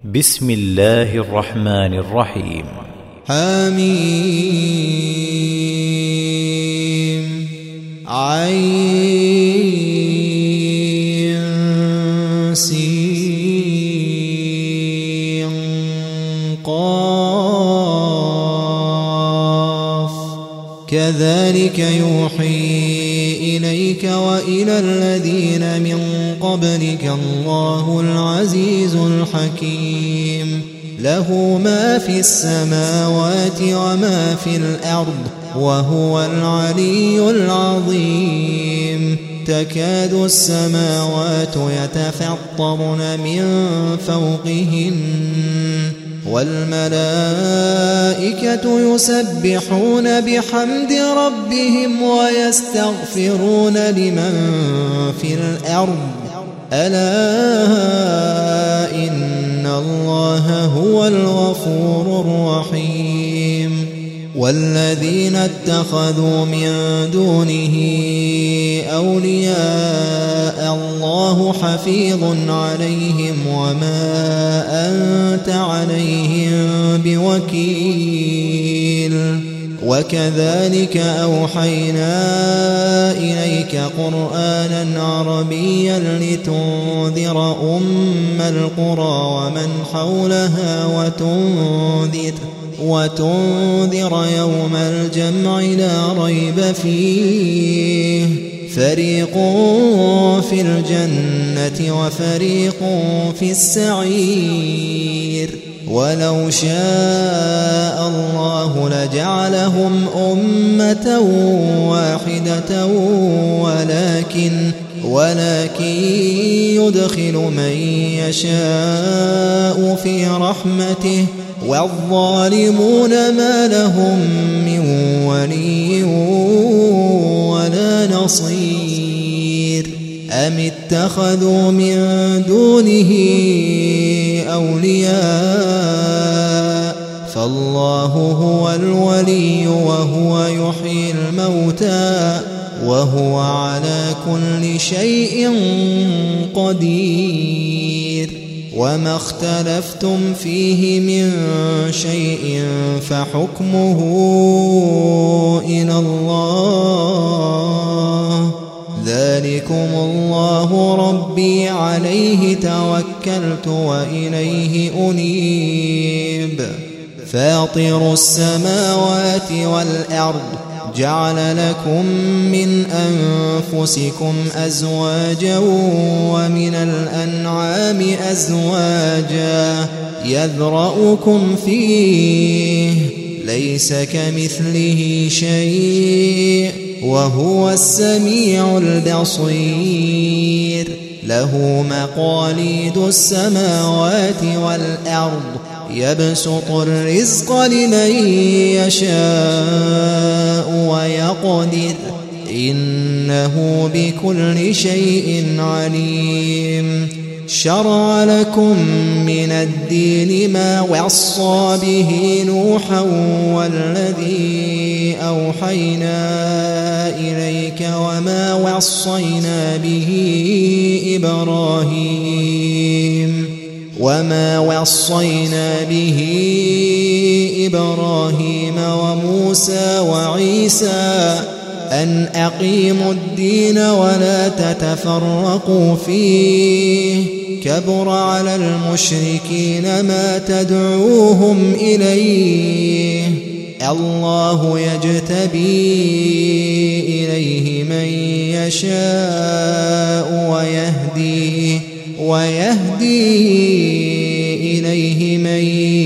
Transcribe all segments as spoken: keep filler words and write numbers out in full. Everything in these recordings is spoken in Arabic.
بسم الله الرحمن الرحيم. حميم عين سين قاف كذلك يوحي إليك وإلى الذين من قبلك الله العزيز الحكيم له ما في السماوات وما في الأرض وهو العلي العظيم تكاد السماوات يتفطرن من فوقهن والملائكة يسبحون بحمد ربهم ويستغفرون لمن في الأرض ألا إن الله هو الغفور الرحيم والذين اتخذوا من دونه أولياء الله حفيظ عليهم وما أنت عليهم بوكيل وكذلك أوحينا إليك قرآنا عربيا لتنذر أم القرى ومن حولها وتنذر وتنذر يوم الجمع لا ريب فيه فريق في الجنة وفريق في السعير ولو شاء الله لجعلهم أمة واحدة ولكن ولكن يدخل من يشاء في رحمته والظالمون ما لهم من ولي ولا نصير أم اتخذوا من دونه أولياء فالله هو الولي وهو يحيي الموتى وهو على كل شيء قدير وما اختلفتم فيه من شيء فحكمه إلى الله ذلكم الله ربي عليه توكلت وإليه أنيب فاطر السماوات والأرض جعل لكم من أنفسكم أزواجا ومن الأنعام أزواجا يذرأكم فيه ليس كمثله شيء وهو السميع البصير له مقاليد السماوات والأرض يبسط الرزق لمن يشاء ويقدر إنه بكل شيء عليم شرع لكم من الدين ما وصى به نوحا والذي أوحينا إليك وما وصينا به إبراهيم وما وصينا به إبراهيم وموسى وعيسى أن أقيموا الدين ولا تتفرقوا فيه كبر على المشركين ما تدعوهم إليه الله يجتبي إليه من يشاء ويهدي ويهدي إليه من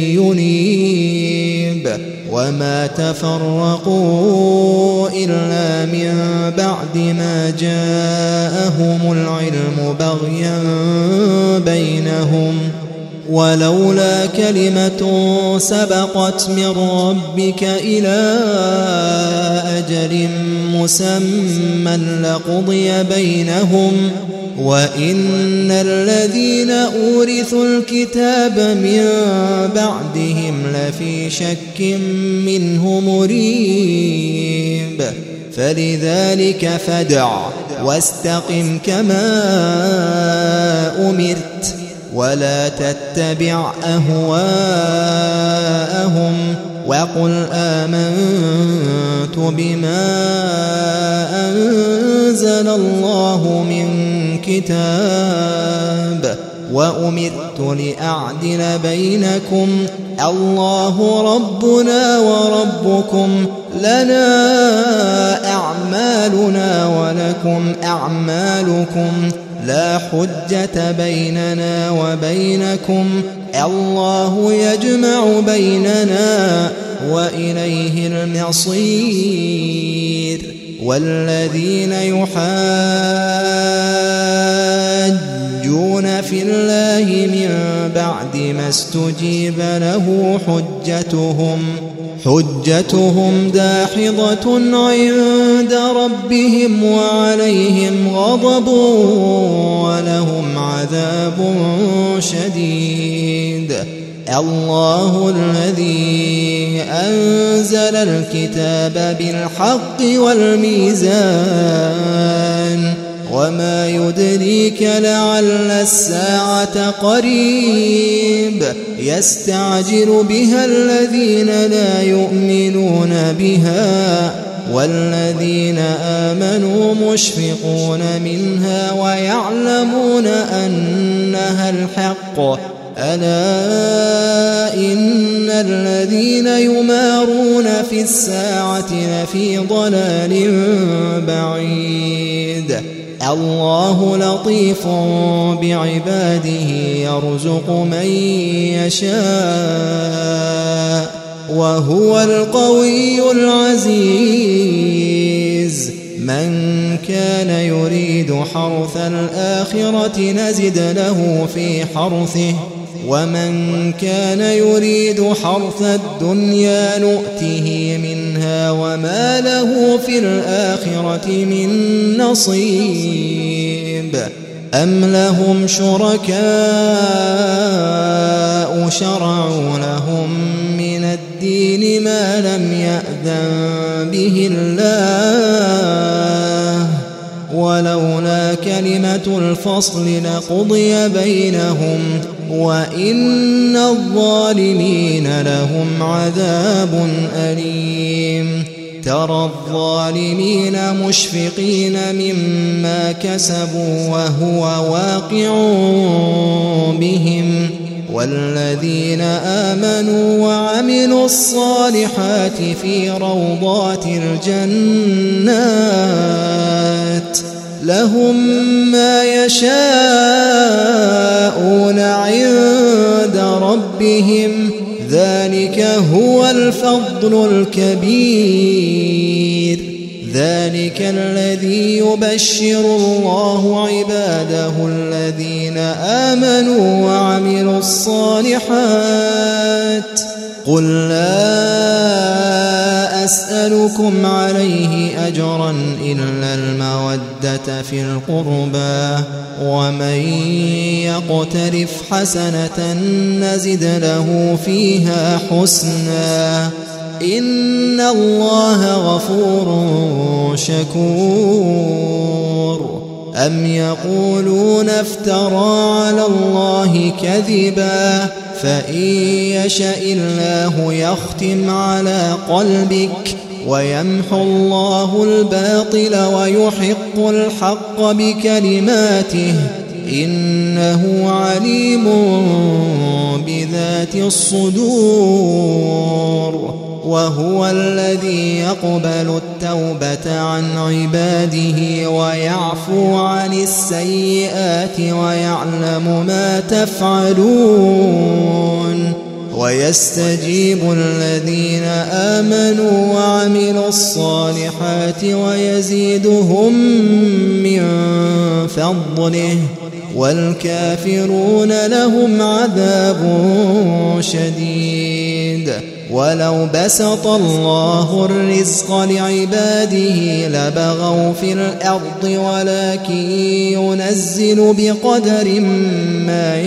ينيب وما تفرقوا إلا من بعد ما جاءهم العلم بغيا بينهم ولولا كلمة سبقت من ربك إلى أجل مسمى لقضي بينهم وإن الذين أورثوا الكتاب من بعدهم لفي شك منه مريب فلذلك فادع واستقم كما أمرت ولا تتبع أهواءهم وقل آمنت بما أنزل الله من كتاب وأمرت لأعدل بينكم الله ربنا وربكم لنا أعمالنا ولكم أعمالكم لا حجة بيننا وبينكم الله يجمع بيننا وإليه المصير والذين يحاجون في الله من بعد ما استجيب له حجتهم حجتهم داحضة عند ربهم وعليهم غضب ولهم عذاب شديد الله الذي أنزل الكتاب بالحق والميزان وما يدريك لعل الساعة قريب يستعجل بها الذين لا يؤمنون بها والذين آمنوا مشفقون منها ويعلمون أنها الحق ألا إن الذين يمارون في الساعة لفي ضلال بعيد الله لطيف بعباده يرزق من يشاء وهو القوي العزيز من كان يريد حرث الآخرة نزد له في حرثه ومن كان يريد حرث الدنيا نؤته منها وما له في الآخرة من نصيب أم لهم شركاء شرعوا لهم من الدين ما لم يأذن به الله ولولا كلمة الفصل لقضي بينهم وإن الظالمين لهم عذاب أليم ترى الظالمين مشفقين مما كسبوا وهو واقع بهم والذين آمنوا وعملوا الصالحات في روضات الجنات لهم ما يشاءون عند ربهم ذلك هو الفضل الكبير ذلك الذي يبشر الله عباده الذين آمنوا وعملوا الصالحات قل لا أسألكم عليه أجرا إلا المودة في القربى ومن يقترف حسنة نزد له فيها حسنا إن الله غفور شكور أم يقولون افترى على الله كذبا فإن يشاء الله يختم على قلبك ويمحو الله الباطل ويحق الحق بكلماته إنه عليم بذات الصدور وهو الذي يقبل التوبة عن عباده ويعفو عن السيئات ويعلم ما تفعلون ويستجيب الذين آمنوا وعملوا الصالحات ويزيدهم من فضله والكافرون لهم عذاب شديد ولو بسط الله الرزق لعباده لبغوا في الأرض ولكن ينزل بقدر ما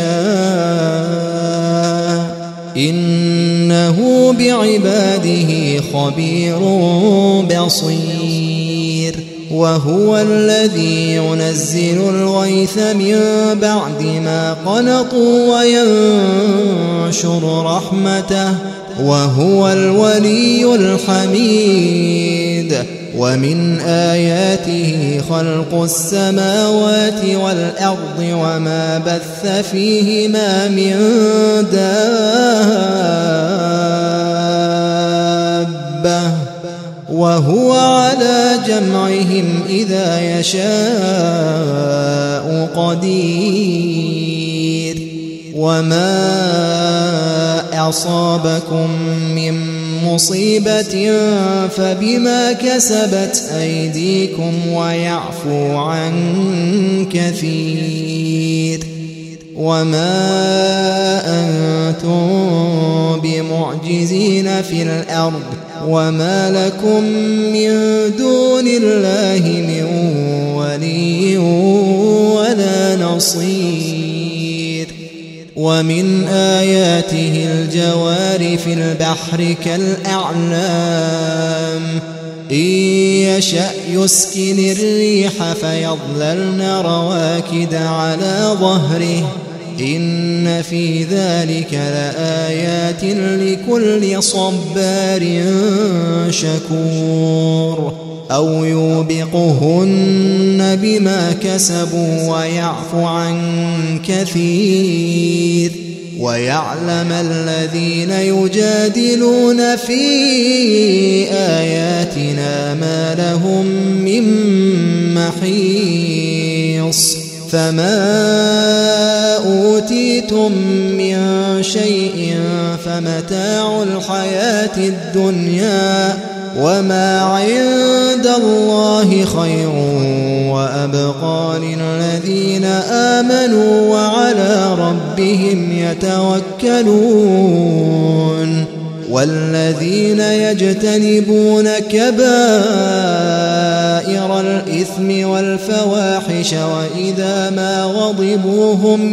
يشاء إنه بعباده خبير بصير وهو الذي ينزل الغيث من بعد ما قنطوا وينشر رحمته وهو الولي الحميد. ومن آياته خلق السماوات والأرض وما بث فيهما من دابة وهو على جمعهم إذا يشاء قدير. وما أصابكم من مصيبة فبما كسبت أيديكم ويعفو عن كثير. وما أنتم بمعجزين في الأرض وما لكم من دون الله من ولي ولا نصير. ومن آياته الجوار في البحر كالأعلام إن يشأ يسكن الريح فيظللن رواكد على ظهره إن في ذلك لآيات لكل صبار شكور. أو يوبقهن بما كسبوا ويعفو عن كثير. ويعلم الذين يجادلون في آياتنا ما لهم من محيص. فما أوتيتم من شيء فمتاع الحياة الدنيا وما عند الله خير وأبقى للذين آمنوا وعلى ربهم يتوكلون. والذين يجتنبون كبائر الإثم والفواحش وإذا ما غضبوا هم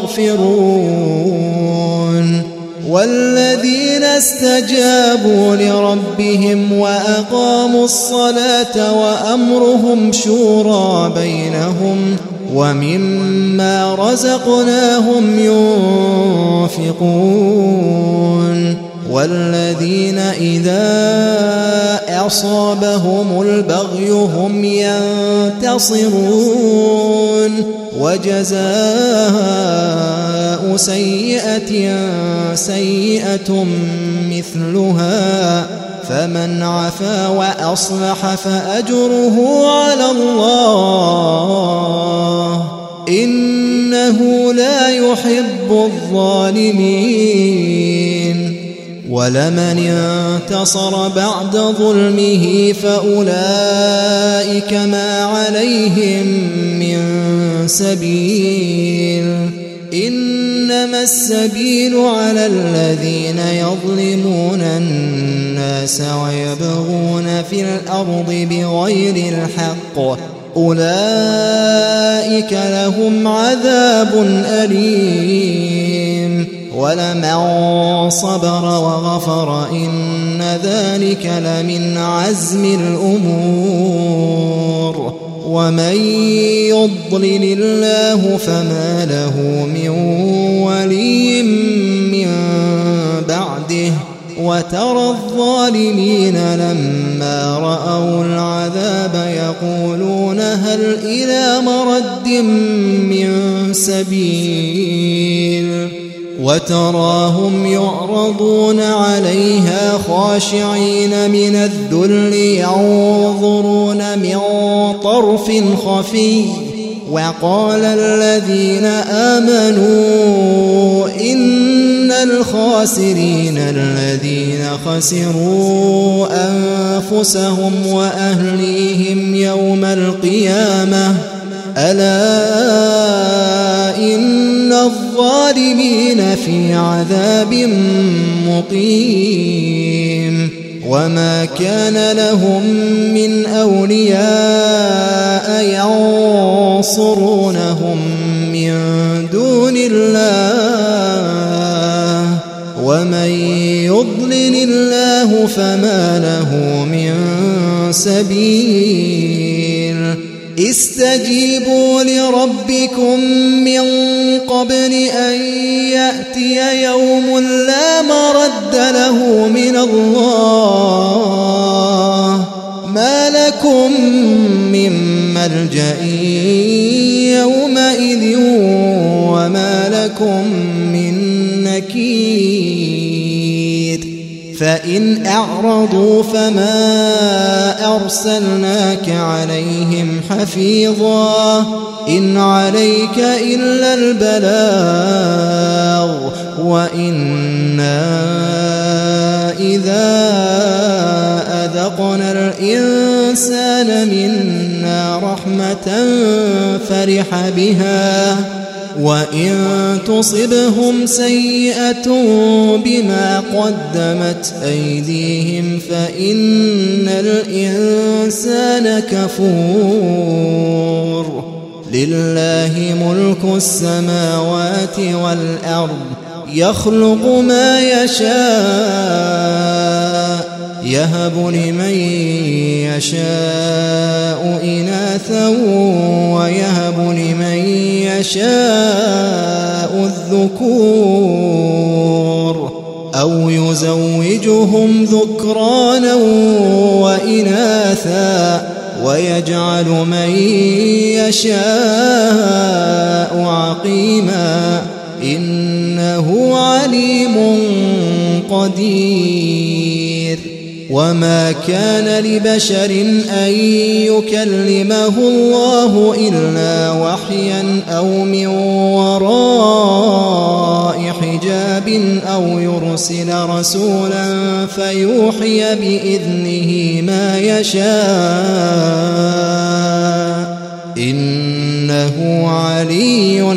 يغفرون. والذين استجابوا لربهم وأقاموا الصلاة وأمرهم شورى بينهم ومما رزقناهم ينفقون. والذين إذا أصابهم البغي هم ينتصرون. وجزاء سيئة سيئة مثلها فمن عفا وأصلح فأجره على الله إنه لا يحب الظالمين. ولمن انتصر بعد ظلمه فأولئك ما عليهم من سبيل إنما السبيل على الذين يظلمون الناس ويبغون في الأرض بغير الحق أولئك لهم عذاب أليم. ولمن صبر وغفر إن ذلك لمن عزم الأمور. ومن يضلل الله فما له من ولي من بعده. وترى الظالمين لما رأوا العذاب يقولون هل إلى مرد من سبيل. وتراهم يعرضون عليها خاشعين من الذل ينظرون من طرف خفي. وقال الذين آمنوا إن الخاسرين الذين خسروا أنفسهم وأهليهم يوم القيامة ألا إن الظالمين في عذاب مقيم. وما كان لهم من أولياء ينصرونهم من دون الله ومن يضلل الله فما له من سبيل. استجيبوا لربكم من قبل أن يأتي يوم لا مرد له من الله ما لكم من ملجأ يومئذ وما لكم من نكير فإن أعرضوا فما أرسلناك عليهم حفيظا إن عليك إلا البلاغ وإنا إذا أذقنا الإنسان منا رحمة فرح بها وإن تصبهم سيئة بما قدمت أيديهم فإن الإنسان كفور لله ملك السماوات والأرض يخلق ما يشاء يهب لمن يشاء إناثا ويهب لمن يشاء الذكور أو يزوجهم ذكرانا وإناثا ويجعل من يشاء عقيما إنه عليم قدير وما كان لبشر أن يكلمه الله إلا وحيا أو من وراء حجاب أو يرسل رسولا فيوحي بإذنه ما يشاء إنه علي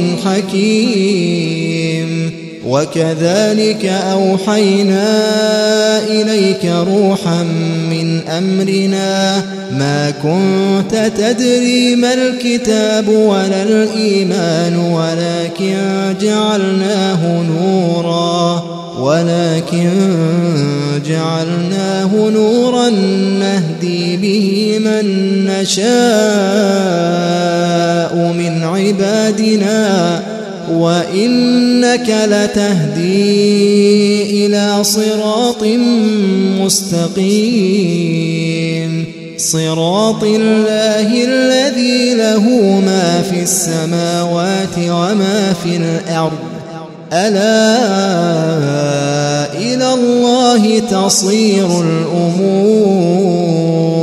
حكيم وكذلك أوحينا إليك روحا من أمرنا ما كنت تدري ما الكتاب ولا الإيمان ولكن جعلناه نورا ولكن جعلناه نورا نهدي به من نشاء من عبادنا وإنك لتهدي إلى صراط مستقيم صراط الله الذي له ما في السماوات وما في الأرض ألا إلى الله تصير الأمور